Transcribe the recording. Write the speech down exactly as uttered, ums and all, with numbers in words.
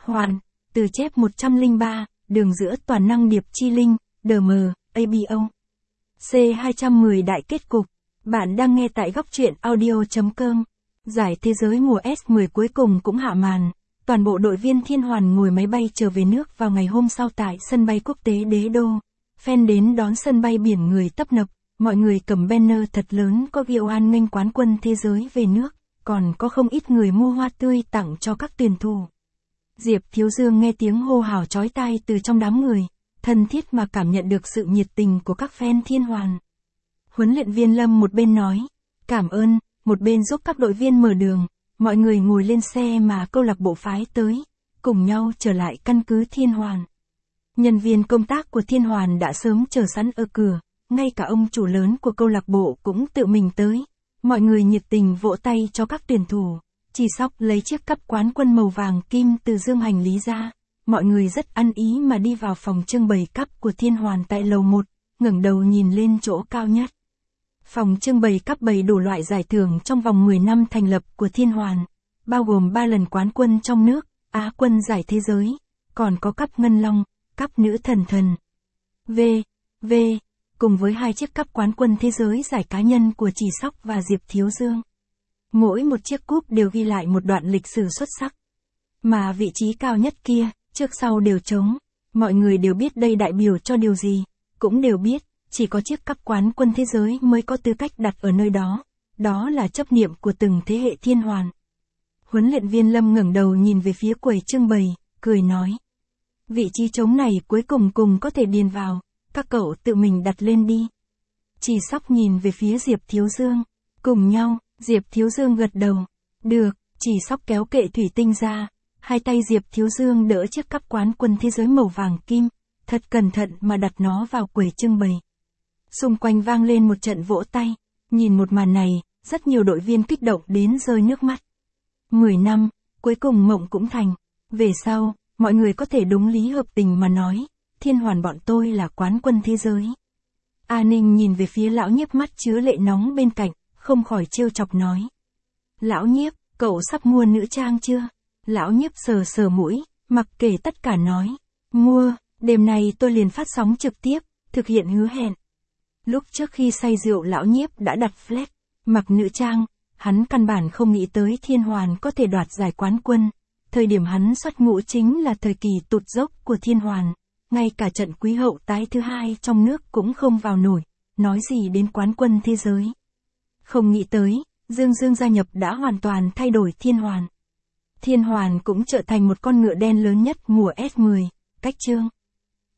Hoàn, từ chép một trăm lẻ ba, đường giữa toàn năng điệp chi linh, đê em, a bê o. C hai trăm mười đại kết cục. Bạn đang nghe tại góc truyện audio chấm com. Giải thế giới mùa S mười cuối cùng cũng hạ màn. Toàn bộ đội viên Thiên Hoàn ngồi máy bay trở về nước vào ngày hôm sau tại sân bay quốc tế Đế Đô. Fan đến đón sân bay biển người tấp nập, mọi người cầm banner thật lớn có ghi hoan nghênh quán quân thế giới về nước, còn có không ít người mua hoa tươi tặng cho các tuyển thủ. Diệp Thiếu Dương nghe tiếng hô hào chói tai từ trong đám người, thân thiết mà cảm nhận được sự nhiệt tình của các fan Thiên Hoàn. Huấn luyện viên Lâm một bên nói, cảm ơn, một bên giúp các đội viên mở đường, mọi người ngồi lên xe mà câu lạc bộ phái tới, cùng nhau trở lại căn cứ Thiên Hoàn. Nhân viên công tác của Thiên Hoàn đã sớm chờ sẵn ở cửa, ngay cả ông chủ lớn của câu lạc bộ cũng tự mình tới. Mọi người nhiệt tình vỗ tay cho các tuyển thủ. Chỉ Sóc lấy chiếc cắp quán quân màu vàng kim từ dương hành lý ra. Mọi người rất ăn ý mà đi vào phòng trưng bày cắp của Thiên Hoàn tại lầu một, ngẩng đầu nhìn lên chỗ cao nhất. Phòng trưng bày cắp bày đủ loại giải thưởng trong vòng mười năm thành lập của Thiên Hoàn, bao gồm ba lần quán quân trong nước, Á quân giải thế giới, còn có cắp Ngân Long, cắp nữ thần thần. V. V. Cùng với hai chiếc cắp quán quân thế giới giải cá nhân của Chỉ Sóc và Diệp Thiếu Dương. Mỗi một chiếc cúp đều ghi lại một đoạn lịch sử xuất sắc. Mà vị trí cao nhất kia, trước sau đều trống. Mọi người đều biết đây đại biểu cho điều gì, cũng đều biết, chỉ có chiếc cắp quán quân thế giới mới có tư cách đặt ở nơi đó. Đó là chấp niệm của từng thế hệ Thiên Hoàn. Huấn luyện viên Lâm ngẩng đầu nhìn về phía quầy trưng bày, cười nói. Vị trí trống này cuối cùng cùng có thể điền vào, các cậu tự mình đặt lên đi. Chỉ Sóc nhìn về phía Diệp Thiếu Dương, cùng nhau, Diệp Thiếu Dương gật đầu. Được, Chỉ Sóc kéo kệ thủy tinh ra, hai tay Diệp Thiếu Dương đỡ chiếc cắp quán quân thế giới màu vàng kim, thật cẩn thận mà đặt nó vào quầy trưng bày. Xung quanh vang lên một trận vỗ tay, nhìn một màn này, rất nhiều đội viên kích động đến rơi nước mắt. Mười năm, cuối cùng mộng cũng thành, về sau, mọi người có thể đúng lý hợp tình mà nói, Thiên Hoàn bọn tôi là quán quân thế giới. A Ninh nhìn về phía lão Nhiếp mắt chứa lệ nóng bên cạnh, không khỏi trêu chọc nói. Lão Nhiếp, cậu sắp mua nữ trang chưa? Lão Nhiếp sờ sờ mũi, mặc kệ tất cả nói. Mua, đêm nay tôi liền phát sóng trực tiếp, thực hiện hứa hẹn. Lúc trước khi say rượu lão Nhiếp đã đặt flag, mặc nữ trang, hắn căn bản không nghĩ tới Thiên Hoàn có thể đoạt giải quán quân. Thời điểm hắn xuất ngũ chính là thời kỳ tụt dốc của Thiên Hoàn. Ngay cả trận quý hậu tái thứ hai trong nước cũng không vào nổi, nói gì đến quán quân thế giới. Không nghĩ tới, Dương Dương gia nhập đã hoàn toàn thay đổi Thiên Hoàn. Thiên Hoàn cũng trở thành một con ngựa đen lớn nhất mùa S mười, cách chương.